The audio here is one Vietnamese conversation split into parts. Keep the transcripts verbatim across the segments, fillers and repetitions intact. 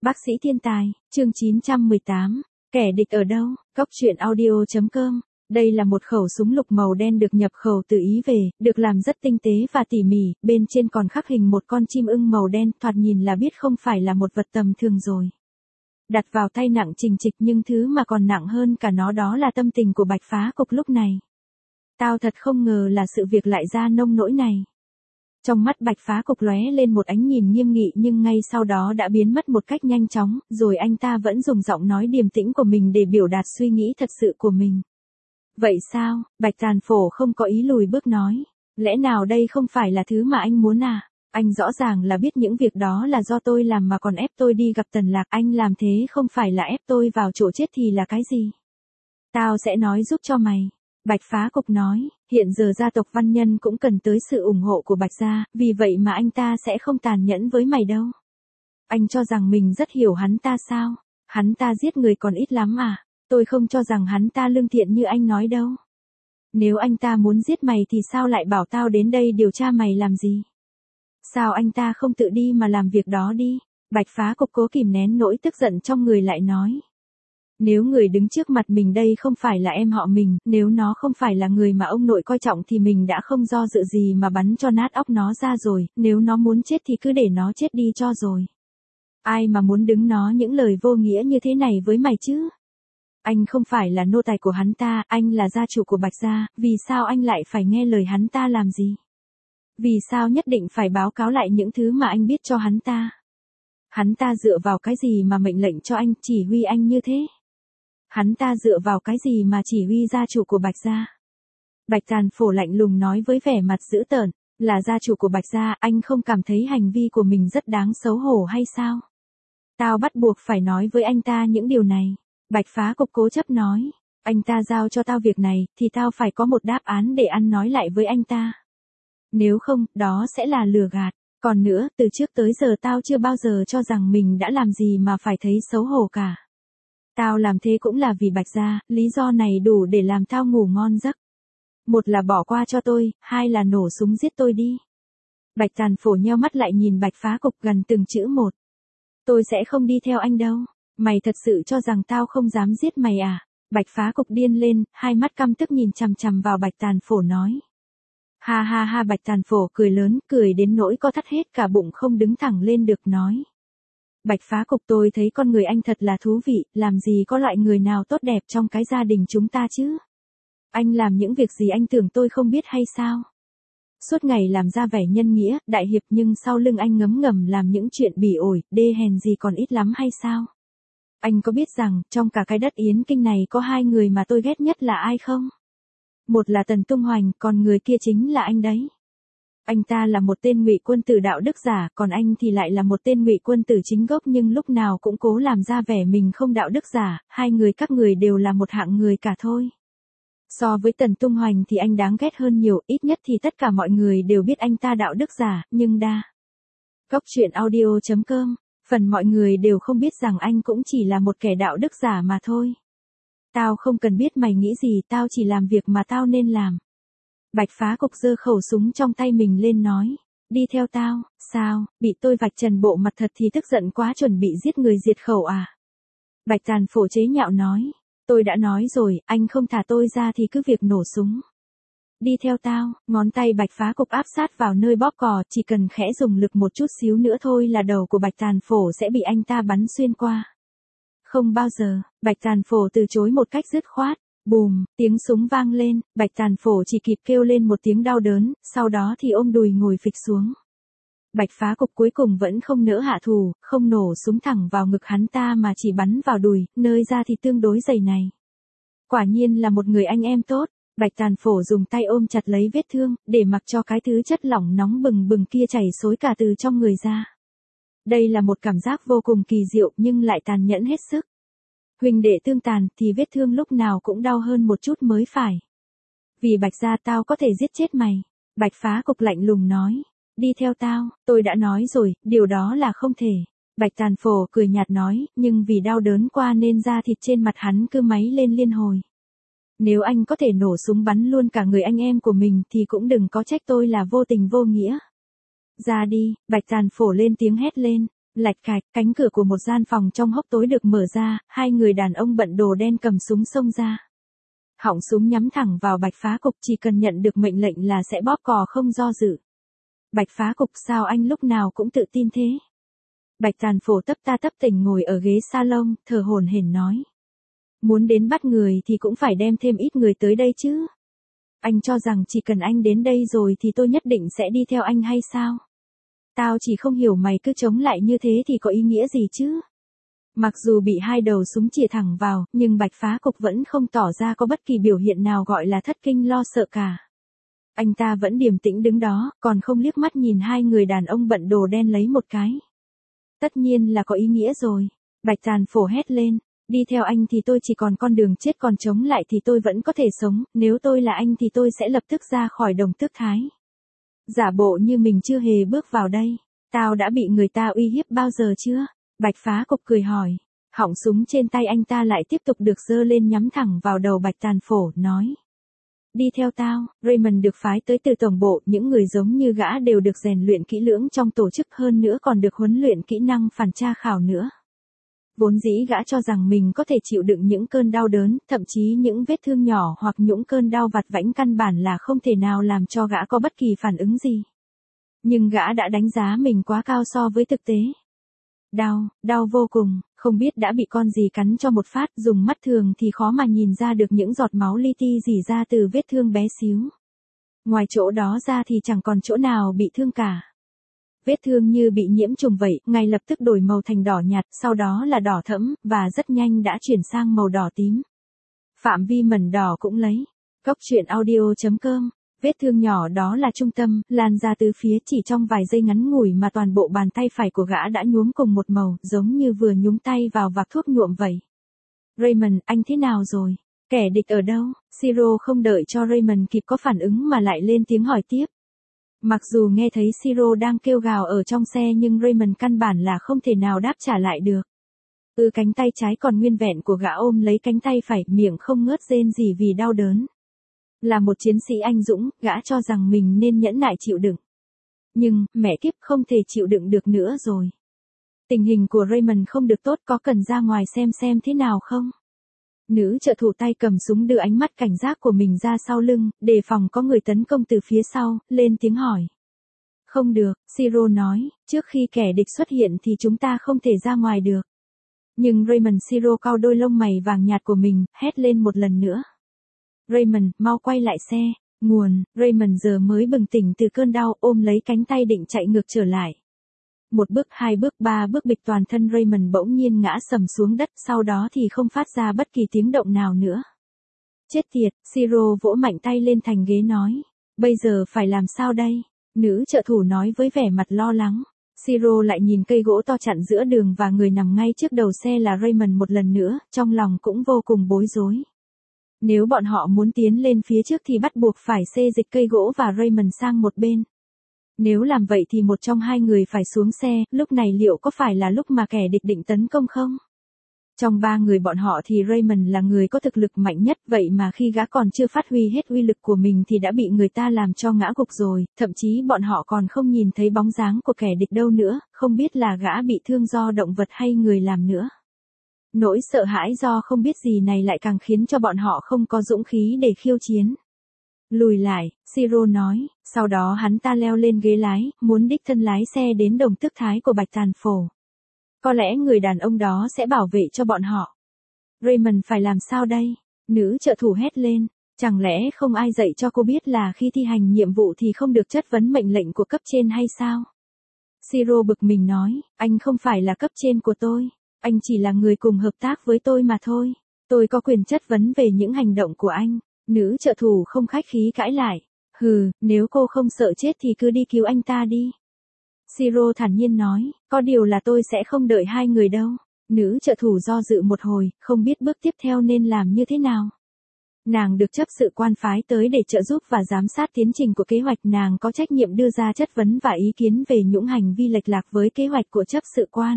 Bác sĩ thiên tài, chương chín trăm mười tám, kẻ địch ở đâu, Cốc truyện audio chấm com. Đây là một khẩu súng lục màu đen được nhập khẩu từ Ý về, được làm rất tinh tế và tỉ mỉ, bên trên còn khắc hình một con chim ưng màu đen, thoạt nhìn là biết không phải là một vật tầm thường rồi. Đặt vào tay nặng trình trịch, nhưng thứ mà còn nặng hơn cả nó đó là tâm tình của Bạch Phá Cục lúc này. Tao thật không ngờ là sự việc lại ra nông nỗi này. Trong mắt Bạch Phá Cục lóe lên một ánh nhìn nghiêm nghị, nhưng ngay sau đó đã biến mất một cách nhanh chóng, rồi anh ta vẫn dùng giọng nói điềm tĩnh của mình để biểu đạt suy nghĩ thật sự của mình. Vậy sao? Bạch Tàn Phổ không có ý lùi bước nói. Lẽ nào đây không phải là thứ mà anh muốn à? Anh rõ ràng là biết những việc đó là do tôi làm mà còn ép tôi đi gặp Tần Lạc. Anh làm thế không phải là ép tôi vào chỗ chết thì là cái gì? Tao sẽ nói giúp cho mày. Bạch Phá Cục nói, hiện giờ gia tộc Văn Nhân cũng cần tới sự ủng hộ của Bạch gia, vì vậy mà anh ta sẽ không tàn nhẫn với mày đâu. Anh cho rằng mình rất hiểu hắn ta sao? Hắn ta giết người còn ít lắm à? Tôi không cho rằng hắn ta lương thiện như anh nói đâu. Nếu anh ta muốn giết mày thì sao lại bảo tao đến đây điều tra mày làm gì? Sao anh ta không tự đi mà làm việc đó đi? Bạch Phá Cục cố kìm nén nỗi tức giận trong người lại nói. Nếu người đứng trước mặt mình đây không phải là em họ mình, nếu nó không phải là người mà ông nội coi trọng thì mình đã không do dự gì mà bắn cho nát óc nó ra rồi, nếu nó muốn chết thì cứ để nó chết đi cho rồi. Ai mà muốn đứng nó những lời vô nghĩa như thế này với mày chứ? Anh không phải là nô tài của hắn ta, anh là gia chủ của Bạch gia, vì sao anh lại phải nghe lời hắn ta làm gì? Vì sao nhất định phải báo cáo lại những thứ mà anh biết cho hắn ta? Hắn ta dựa vào cái gì mà mệnh lệnh cho anh, chỉ huy anh như thế? Hắn ta dựa vào cái gì mà chỉ huy gia chủ của Bạch gia? Bạch Tàn Phổ lạnh lùng nói với vẻ mặt dữ tợn, là gia chủ của Bạch gia, anh không cảm thấy hành vi của mình rất đáng xấu hổ hay sao? Tao bắt buộc phải nói với anh ta những điều này. Bạch Phá Cục cố chấp nói, anh ta giao cho tao việc này, thì tao phải có một đáp án để ăn nói lại với anh ta. Nếu không, đó sẽ là lừa gạt. Còn nữa, từ trước tới giờ tao chưa bao giờ cho rằng mình đã làm gì mà phải thấy xấu hổ cả. Tao làm thế cũng là vì Bạch gia, lý do này đủ để làm tao ngủ ngon giấc. Một là bỏ qua cho tôi, hai là nổ súng giết tôi đi. Bạch Tàn Phổ nheo mắt lại nhìn Bạch Phá Cục gần từng chữ một. Tôi sẽ không đi theo anh đâu. Mày thật sự cho rằng tao không dám giết mày à? Bạch Phá Cục điên lên, hai mắt căm tức nhìn chằm chằm vào Bạch Tàn Phổ nói. Ha ha ha, Bạch Tàn Phổ cười lớn, cười đến nỗi co thắt hết cả bụng không đứng thẳng lên được nói. Bạch Phá Cục, tôi thấy con người anh thật là thú vị, làm gì có loại người nào tốt đẹp trong cái gia đình chúng ta chứ? Anh làm những việc gì anh tưởng tôi không biết hay sao? Suốt ngày làm ra vẻ nhân nghĩa, đại hiệp, nhưng sau lưng anh ngấm ngầm làm những chuyện bỉ ổi, đê hèn gì còn ít lắm hay sao? Anh có biết rằng, trong cả cái đất Yến Kinh này có hai người mà tôi ghét nhất là ai không? Một là Tần Tung Hoành, còn người kia chính là anh đấy. Anh ta là một tên ngụy quân tử đạo đức giả, còn anh thì lại là một tên ngụy quân tử chính gốc, nhưng lúc nào cũng cố làm ra vẻ mình không đạo đức giả, hai người các người đều là một hạng người cả thôi. So với Tần Tung Hoành thì anh đáng ghét hơn nhiều, ít nhất thì tất cả mọi người đều biết anh ta đạo đức giả, nhưng đa. Cốc truyện audio chấm com, phần mọi người đều không biết rằng anh cũng chỉ là một kẻ đạo đức giả mà thôi. Tao không cần biết mày nghĩ gì, tao chỉ làm việc mà tao nên làm. Bạch Phá Cục giơ khẩu súng trong tay mình lên nói, đi theo tao. Sao, bị tôi vạch trần bộ mặt thật thì tức giận quá, chuẩn bị giết người diệt khẩu à? Bạch Tàn Phổ chế nhạo nói, tôi đã nói rồi, anh không thả tôi ra thì cứ việc nổ súng. Đi theo tao. Ngón tay Bạch Phá Cục áp sát vào nơi bóp cò, chỉ cần khẽ dùng lực một chút xíu nữa thôi là đầu của Bạch Tàn Phổ sẽ bị anh ta bắn xuyên qua. Không bao giờ. Bạch Tàn Phổ từ chối một cách dứt khoát. Bùm, tiếng súng vang lên, Bạch Tàn Phổ chỉ kịp kêu lên một tiếng đau đớn, sau đó thì ôm đùi ngồi phịch xuống. Bạch Phá Cục cuối cùng vẫn không nỡ hạ thủ, không nổ súng thẳng vào ngực hắn ta mà chỉ bắn vào đùi, nơi da thì tương đối dày này. Quả nhiên là một người anh em tốt. Bạch Tàn Phổ dùng tay ôm chặt lấy vết thương, để mặc cho cái thứ chất lỏng nóng bừng bừng kia chảy xối cả từ trong người ra. Đây là một cảm giác vô cùng kỳ diệu nhưng lại tàn nhẫn hết sức. Huynh đệ tương tàn thì vết thương lúc nào cũng đau hơn một chút mới phải. Vì Bạch gia tao có thể giết chết mày. Bạch Phá Cục lạnh lùng nói. Đi theo tao, tôi đã nói rồi, điều đó là không thể. Bạch Tàn Phổ cười nhạt nói, nhưng vì đau đớn qua nên da thịt trên mặt hắn cứ máy lên liên hồi. Nếu anh có thể nổ súng bắn luôn cả người anh em của mình thì cũng đừng có trách tôi là vô tình vô nghĩa. Ra đi, Bạch Tàn Phổ lên tiếng hét lên. Lạch cạch, cánh cửa của một gian phòng trong hốc tối được mở ra, hai người đàn ông bận đồ đen cầm súng xông ra. Họng súng nhắm thẳng vào Bạch Phá Cục, chỉ cần nhận được mệnh lệnh là sẽ bóp cò không do dự. Bạch Phá Cục, sao anh lúc nào cũng tự tin thế? Bạch Tàn Phổ tấp ta tấp tỉnh ngồi ở ghế salon, thở hổn hển nói. Muốn đến bắt người thì cũng phải đem thêm ít người tới đây chứ. Anh cho rằng chỉ cần anh đến đây rồi thì tôi nhất định sẽ đi theo anh hay sao? Tao chỉ không hiểu mày cứ chống lại như thế thì có ý nghĩa gì chứ? Mặc dù bị hai đầu súng chĩa thẳng vào, nhưng Bạch Phá Cục vẫn không tỏ ra có bất kỳ biểu hiện nào gọi là thất kinh lo sợ cả. Anh ta vẫn điềm tĩnh đứng đó, còn không liếc mắt nhìn hai người đàn ông bận đồ đen lấy một cái. Tất nhiên là có ý nghĩa rồi. Bạch Tàn Phổ hét lên. Đi theo anh thì tôi chỉ còn con đường chết, còn chống lại thì tôi vẫn có thể sống, nếu tôi là anh thì tôi sẽ lập tức ra khỏi Đồng Tước Thái. Giả bộ như mình chưa hề bước vào đây. Tao đã bị người ta uy hiếp bao giờ chưa? Bạch Phá Cục cười hỏi. Họng súng trên tay anh ta lại tiếp tục được giơ lên nhắm thẳng vào đầu Bạch Tàn Phổ, nói. Đi theo tao. Raymond được phái tới từ tổng bộ, những người giống như gã đều được rèn luyện kỹ lưỡng trong tổ chức, hơn nữa còn được huấn luyện kỹ năng phản tra khảo nữa. Vốn dĩ gã cho rằng mình có thể chịu đựng những cơn đau đớn, thậm chí những vết thương nhỏ hoặc những cơn đau vặt vãnh căn bản là không thể nào làm cho gã có bất kỳ phản ứng gì. Nhưng gã đã đánh giá mình quá cao so với thực tế. Đau, đau vô cùng, không biết đã bị con gì cắn cho một phát, dùng mắt thường thì khó mà nhìn ra được những giọt máu li ti rỉ ra từ vết thương bé xíu. Ngoài chỗ đó ra thì chẳng còn chỗ nào bị thương cả. Vết thương như bị nhiễm trùng vậy, ngay lập tức đổi màu thành đỏ nhạt, sau đó là đỏ thẫm, và rất nhanh đã chuyển sang màu đỏ tím. Phạm vi mẩn đỏ cũng lấy. Cốc truyện audio chấm com. Vết thương nhỏ đó là trung tâm, lan ra từ phía, chỉ trong vài giây ngắn ngủi mà toàn bộ bàn tay phải của gã đã nhuốm cùng một màu, giống như vừa nhúng tay vào vạc thuốc nhuộm vậy. Raymond, anh thế nào rồi? Kẻ địch ở đâu? Siro không đợi cho Raymond kịp có phản ứng mà lại lên tiếng hỏi tiếp. Mặc dù nghe thấy Siro đang kêu gào ở trong xe nhưng Raymond căn bản là không thể nào đáp trả lại được. Ừ, cánh tay trái còn nguyên vẹn của gã ôm lấy cánh tay phải, miệng không ngớt rên rỉ vì đau đớn. Là một chiến sĩ anh dũng, gã cho rằng mình nên nhẫn nại chịu đựng. Nhưng, mẹ kiếp, không thể chịu đựng được nữa rồi. Tình hình của Raymond không được tốt, có cần ra ngoài xem xem thế nào không? Nữ trợ thủ tay cầm súng đưa ánh mắt cảnh giác của mình ra sau lưng, đề phòng có người tấn công từ phía sau, lên tiếng hỏi. Không được, Siro nói, trước khi kẻ địch xuất hiện thì chúng ta không thể ra ngoài được. Nhưng Raymond, Siro cau đôi lông mày vàng nhạt của mình, hét lên một lần nữa. Raymond, mau quay lại xe. Nguồn, Raymond giờ mới bừng tỉnh từ cơn đau, ôm lấy cánh tay định chạy ngược trở lại. Một bước, hai bước, ba bước, bịch toàn thân Raymond bỗng nhiên ngã sầm xuống đất, sau đó thì không phát ra bất kỳ tiếng động nào nữa. Chết tiệt, Siro vỗ mạnh tay lên thành ghế nói. Bây giờ phải làm sao đây? Nữ trợ thủ nói với vẻ mặt lo lắng. Siro lại nhìn cây gỗ to chặn giữa đường và người nằm ngay trước đầu xe là Raymond một lần nữa, trong lòng cũng vô cùng bối rối. Nếu bọn họ muốn tiến lên phía trước thì bắt buộc phải xê dịch cây gỗ và Raymond sang một bên. Nếu làm vậy thì một trong hai người phải xuống xe, lúc này liệu có phải là lúc mà kẻ địch định tấn công không? Trong ba người bọn họ thì Raymond là người có thực lực mạnh nhất, vậy mà khi gã còn chưa phát huy hết uy lực của mình thì đã bị người ta làm cho ngã gục rồi, thậm chí bọn họ còn không nhìn thấy bóng dáng của kẻ địch đâu nữa, không biết là gã bị thương do động vật hay người làm nữa. Nỗi sợ hãi do không biết gì này lại càng khiến cho bọn họ không có dũng khí để khiêu chiến. Lùi lại, Siro nói, sau đó hắn ta leo lên ghế lái, muốn đích thân lái xe đến Đồng Tước Thái của Bạch Tàn Phổ. Có lẽ người đàn ông đó sẽ bảo vệ cho bọn họ. Raymond phải làm sao đây? Nữ trợ thủ hét lên, chẳng lẽ không ai dạy cho cô biết là khi thi hành nhiệm vụ thì không được chất vấn mệnh lệnh của cấp trên hay sao? Siro bực mình nói, anh không phải là cấp trên của tôi. Anh chỉ là người cùng hợp tác với tôi mà thôi. Tôi có quyền chất vấn về những hành động của anh. Nữ trợ thủ không khách khí cãi lại. Hừ, nếu cô không sợ chết thì cứ đi cứu anh ta đi. Siro thản nhiên nói, có điều là tôi sẽ không đợi hai người đâu. Nữ trợ thủ do dự một hồi, không biết bước tiếp theo nên làm như thế nào. Nàng được chấp sự quan phái tới để trợ giúp và giám sát tiến trình của kế hoạch, nàng có trách nhiệm đưa ra chất vấn và ý kiến về những hành vi lệch lạc với kế hoạch của chấp sự quan.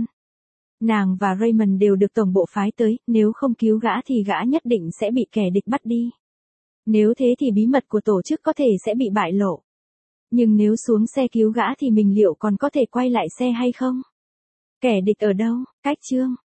Nàng và Raymond đều được tổng bộ phái tới, nếu không cứu gã thì gã nhất định sẽ bị kẻ địch bắt đi. Nếu thế thì bí mật của tổ chức có thể sẽ bị bại lộ. Nhưng nếu xuống xe cứu gã thì mình liệu còn có thể quay lại xe hay không? Kẻ địch ở đâu? Cách chương